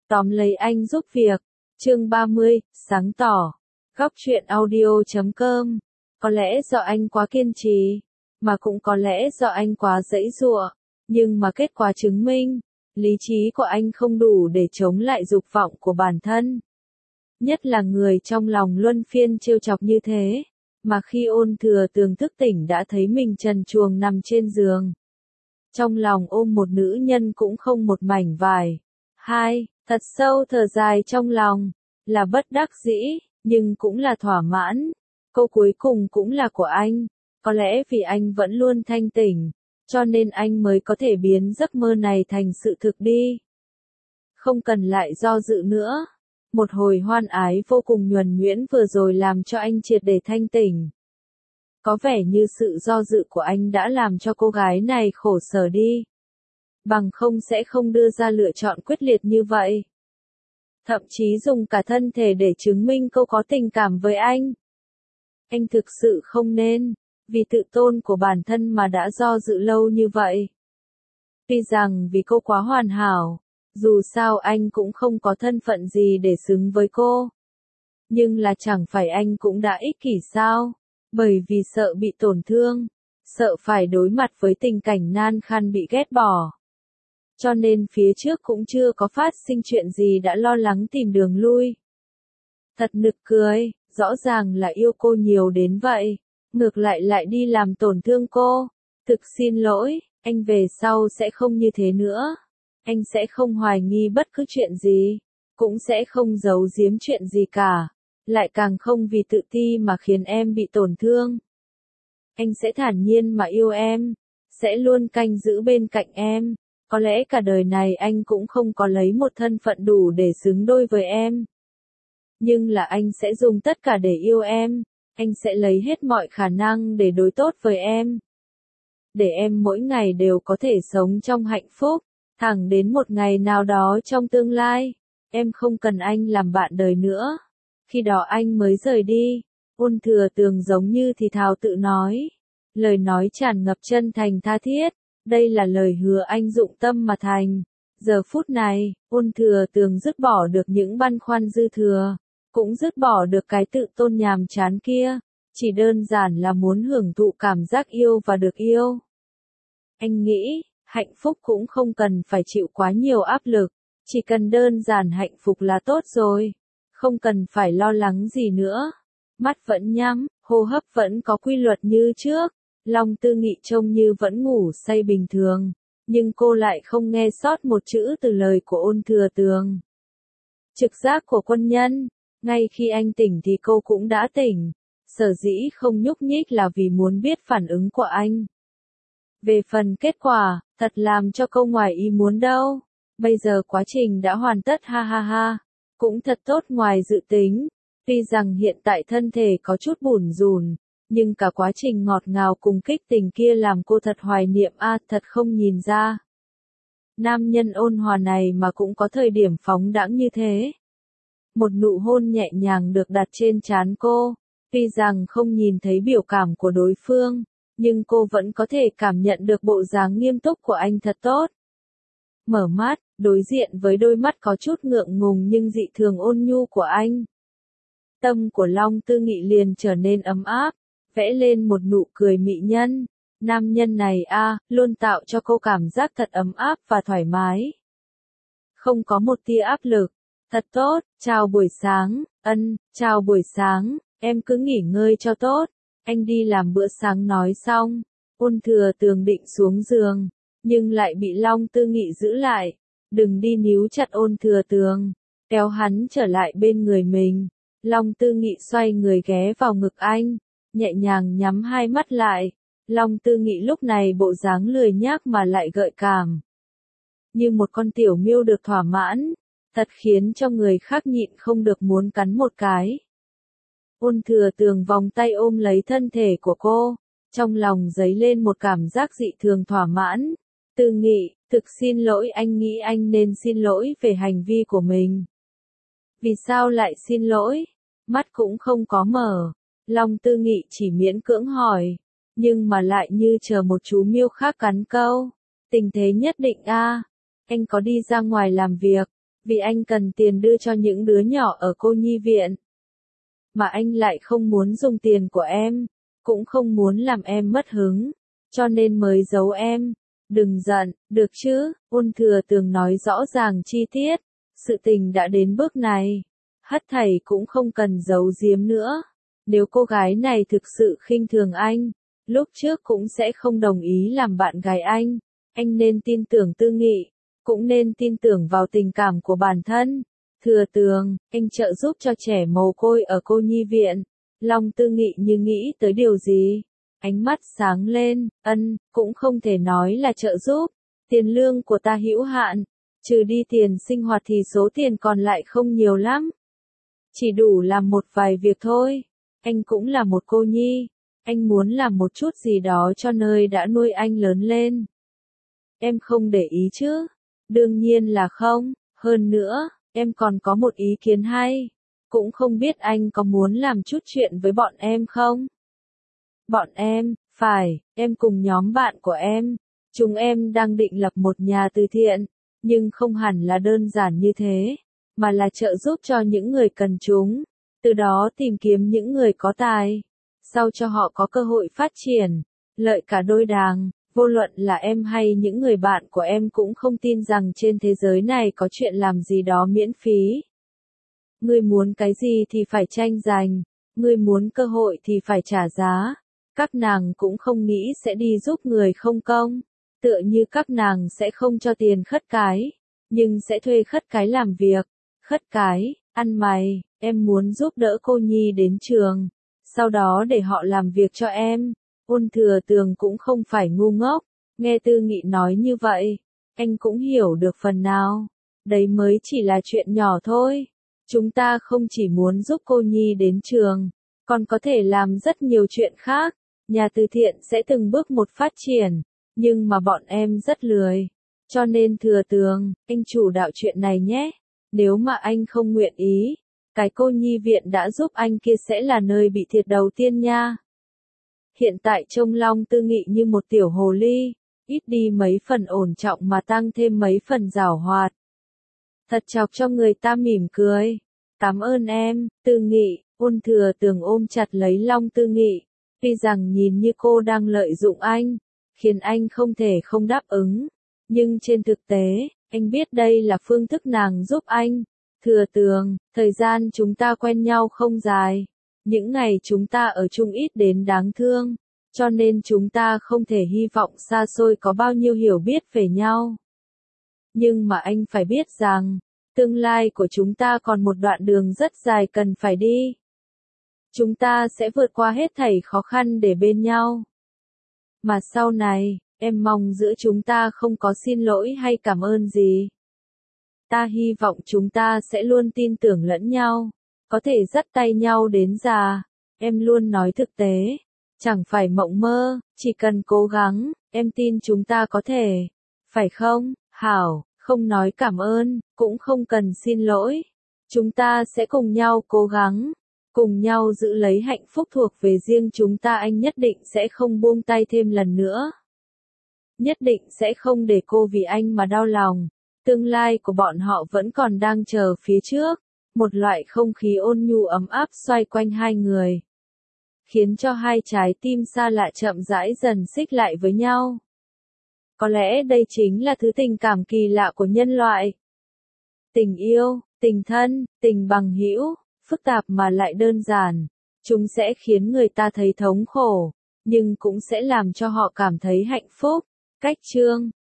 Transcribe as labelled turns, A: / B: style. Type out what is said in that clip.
A: Tóm lấy anh giúp việc. Chương 30, sáng tỏ. Góc truyện audio.com. Có lẽ do anh quá kiên trì, mà cũng có lẽ do anh quá giãy giụa, nhưng mà kết quả chứng minh, lý trí của anh không đủ để chống lại dục vọng của bản thân. Nhất là người trong lòng luân phiên trêu chọc như thế, mà khi Ôn Thừa Tường thức tỉnh đã thấy mình trần truồng nằm trên giường. Trong lòng ôm một nữ nhân cũng không một mảnh vải. Thật sâu thở dài trong lòng, là bất đắc dĩ, nhưng cũng là thỏa mãn. Câu cuối cùng cũng là của anh, có lẽ vì anh vẫn luôn thanh tỉnh, cho nên anh mới có thể biến giấc mơ này thành sự thực đi. Không cần lại do dự nữa. Một hồi hoan ái vô cùng nhuần nhuyễn vừa rồi làm cho anh triệt để thanh tỉnh. Có vẻ như sự do dự của anh đã làm cho cô gái này khổ sở đi. Bằng không sẽ không đưa ra lựa chọn quyết liệt như vậy. Thậm chí dùng cả thân thể để chứng minh cô có tình cảm với anh. Anh thực sự không nên, vì tự tôn của bản thân mà đã do dự lâu như vậy. Tuy rằng vì cô quá hoàn hảo, dù sao anh cũng không có thân phận gì để xứng với cô. Nhưng là chẳng phải anh cũng đã ích kỷ sao? Bởi vì sợ bị tổn thương, sợ phải đối mặt với tình cảnh nan khăn bị ghét bỏ. Cho nên phía trước cũng chưa có phát sinh chuyện gì đã lo lắng tìm đường lui. Thật nực cười, rõ ràng là yêu cô nhiều đến vậy, ngược lại đi làm tổn thương cô. Thực xin lỗi, anh về sau sẽ không như thế nữa. Anh sẽ không hoài nghi bất cứ chuyện gì, cũng sẽ không giấu giếm chuyện gì cả, lại càng không vì tự ti mà khiến em bị tổn thương. Anh sẽ thản nhiên mà yêu em, sẽ luôn canh giữ bên cạnh em. Có lẽ cả đời này anh cũng không có lấy một thân phận đủ để xứng đôi với em. Nhưng là anh sẽ dùng tất cả để yêu em, anh sẽ lấy hết mọi khả năng để đối tốt với em. Để em mỗi ngày đều có thể sống trong hạnh phúc, thẳng đến một ngày nào đó trong tương lai, em không cần anh làm bạn đời nữa. Khi đó anh mới rời đi. Ôn Thừa Tường giống như thì thào tự nói. Lời nói tràn ngập chân thành tha thiết. Đây là lời hứa anh dụng tâm mà thành. Giờ phút này, Ôn Thừa Tường dứt bỏ được những băn khoăn dư thừa, cũng dứt bỏ được cái tự tôn nhàm chán kia, chỉ đơn giản là muốn hưởng thụ cảm giác yêu và được yêu. Anh nghĩ, hạnh phúc cũng không cần phải chịu quá nhiều áp lực, chỉ cần đơn giản hạnh phúc là tốt rồi, không cần phải lo lắng gì nữa. Mắt vẫn nhắm, hô hấp vẫn có quy luật như trước. Long Tư Nghị trông như vẫn ngủ say bình thường, nhưng cô lại không nghe sót một chữ từ lời của Ôn Thừa Tường. Trực giác của quân nhân, ngay khi anh tỉnh thì cô cũng đã tỉnh, sở dĩ không nhúc nhích là vì muốn biết phản ứng của anh. Về phần kết quả, thật làm cho cô ngoài ý muốn đâu. Bây giờ quá trình đã hoàn tất ha, cũng thật tốt ngoài dự tính. Tuy rằng hiện tại thân thể có chút bủn rủn, nhưng cả quá trình ngọt ngào cùng kích tình kia làm cô thật hoài niệm thật không nhìn ra. Nam nhân ôn hòa này mà cũng có thời điểm phóng đãng như thế. Một nụ hôn nhẹ nhàng được đặt trên trán cô, tuy rằng không nhìn thấy biểu cảm của đối phương, nhưng cô vẫn có thể cảm nhận được bộ dáng nghiêm túc của anh thật tốt. Mở mắt, đối diện với đôi mắt có chút ngượng ngùng nhưng dị thường ôn nhu của anh. Tâm của Long Tư Nghị liền trở nên ấm áp, vẽ lên một nụ cười mị nhân. Nam nhân này luôn tạo cho cô cảm giác thật ấm áp và thoải mái. Không có một tia áp lực. Thật tốt, chào buổi sáng, chào buổi sáng, em cứ nghỉ ngơi cho tốt. Anh đi làm bữa sáng nói xong, Ôn Thừa Tường định xuống giường, nhưng lại bị Long Tư Nghị giữ lại. Đừng đi, níu chặt Ôn Thừa Tường, kéo hắn trở lại bên người mình. Long Tư Nghị xoay người ghé vào ngực anh, nhẹ nhàng nhắm hai mắt lại. Long Tư Nghị lúc này bộ dáng lười nhác mà lại gợi cảm. Như một con tiểu miêu được thỏa mãn, thật khiến cho người khác nhịn không được muốn cắn một cái. Ôn Thừa Tường vòng tay ôm lấy thân thể của cô, trong lòng dấy lên một cảm giác dị thường thỏa mãn. Tư Nghị, thực xin lỗi, anh nghĩ anh nên xin lỗi về hành vi của mình. Vì sao lại xin lỗi? Mắt cũng không có mở. Long Tư Nghị chỉ miễn cưỡng hỏi, nhưng mà lại như chờ một chú miêu khác cắn câu. Tình thế nhất định anh có đi ra ngoài làm việc, Vì anh cần tiền đưa cho những đứa nhỏ ở cô nhi viện. Mà anh lại không muốn dùng tiền của em, cũng không muốn làm em mất hứng, cho nên mới giấu em. Đừng giận, được chứ? Ôn Thừa Tường nói rõ ràng chi tiết. Sự tình đã đến bước này, Hất thảy cũng không cần giấu giếm nữa. Nếu cô gái này thực sự khinh thường anh, lúc trước cũng sẽ không đồng ý làm bạn gái anh. Anh nên tin tưởng Tư Nghị, cũng nên tin tưởng vào tình cảm của bản thân. Thừa Tường, anh trợ giúp cho trẻ mồ côi ở cô nhi viện. Long Tư Nghị như nghĩ tới điều gì. Ánh mắt sáng lên, cũng không thể nói là trợ giúp. Tiền lương của ta hữu hạn, trừ đi tiền sinh hoạt thì số tiền còn lại không nhiều lắm. Chỉ đủ làm một vài việc thôi. Anh cũng là một cô nhi. Anh muốn làm một chút gì đó cho nơi đã nuôi anh lớn lên. Em không để ý chứ? Đương nhiên là không. Hơn nữa, em còn có một ý kiến hay. Cũng không biết anh có muốn làm chút chuyện với bọn em không? Bọn em, phải, em cùng nhóm bạn của em. Chúng em đang định lập một nhà từ thiện, nhưng không hẳn là đơn giản như thế, mà là trợ giúp cho những người cần chúng, từ đó tìm kiếm những người có tài, sau cho họ có cơ hội phát triển, lợi cả đôi đàng. Vô luận là em hay những người bạn của em cũng không tin rằng trên thế giới này có chuyện làm gì đó miễn phí. Ngươi muốn cái gì thì phải tranh giành, ngươi muốn cơ hội thì phải trả giá. Các nàng cũng không nghĩ sẽ đi giúp người không công, tựa như các nàng sẽ không cho tiền khất cái, nhưng sẽ thuê khất cái làm việc. Khất cái, ăn mày, em muốn giúp đỡ cô nhi đến trường, sau đó để họ làm việc cho em. Ôn Thừa Tường cũng không phải ngu ngốc, nghe Tư Nghị nói như vậy, anh cũng hiểu được phần nào. Đấy mới chỉ là chuyện nhỏ thôi. Chúng ta không chỉ muốn giúp cô nhi đến trường, còn có thể làm rất nhiều chuyện khác. Nhà từ thiện sẽ từng bước một phát triển, nhưng mà bọn em rất lười. Cho nên Thừa Tường, anh chủ đạo chuyện này nhé. Nếu mà anh không nguyện ý, cái cô nhi viện đã giúp anh kia sẽ là nơi bị thiệt đầu tiên nha. Hiện tại trông Long Tư Nghị như một tiểu hồ ly, ít đi mấy phần ổn trọng mà tăng thêm mấy phần giảo hoạt. Thật chọc cho người ta mỉm cười. Cảm ơn em, Tư Nghị. Ôn Thừa Tường ôm chặt lấy Long Tư Nghị. Tuy rằng nhìn như cô đang lợi dụng anh, khiến anh không thể không đáp ứng. Nhưng trên thực tế, anh biết đây là phương thức nàng giúp anh. Thừa Tường, thời gian chúng ta quen nhau không dài. Những ngày chúng ta ở chung ít đến đáng thương. Cho nên chúng ta không thể hy vọng xa xôi có bao nhiêu hiểu biết về nhau. Nhưng mà anh phải biết rằng, tương lai của chúng ta còn một đoạn đường rất dài cần phải đi. Chúng ta sẽ vượt qua hết thảy khó khăn để bên nhau. Mà sau này, em mong giữa chúng ta không có xin lỗi hay cảm ơn gì. Ta hy vọng chúng ta sẽ luôn tin tưởng lẫn nhau, có thể dắt tay nhau đến già. Em luôn nói thực tế, chẳng phải mộng mơ, chỉ cần cố gắng, em tin chúng ta có thể. Phải không, Hảo, không nói cảm ơn, cũng không cần xin lỗi. Chúng ta sẽ cùng nhau cố gắng, cùng nhau giữ lấy hạnh phúc thuộc về riêng chúng ta. Anh nhất định sẽ không buông tay thêm lần nữa. Nhất định sẽ không để cô vì anh mà đau lòng. Tương lai của bọn họ vẫn còn đang chờ phía trước. Một loại không khí ôn nhu ấm áp xoay quanh hai người, khiến cho hai trái tim xa lạ chậm rãi dần xích lại với nhau. Có lẽ đây chính là thứ tình cảm kỳ lạ của nhân loại. Tình yêu, tình thân, tình bằng hữu, phức tạp mà lại đơn giản. Chúng sẽ khiến người ta thấy thống khổ, nhưng cũng sẽ làm cho họ cảm thấy hạnh phúc. Cách chương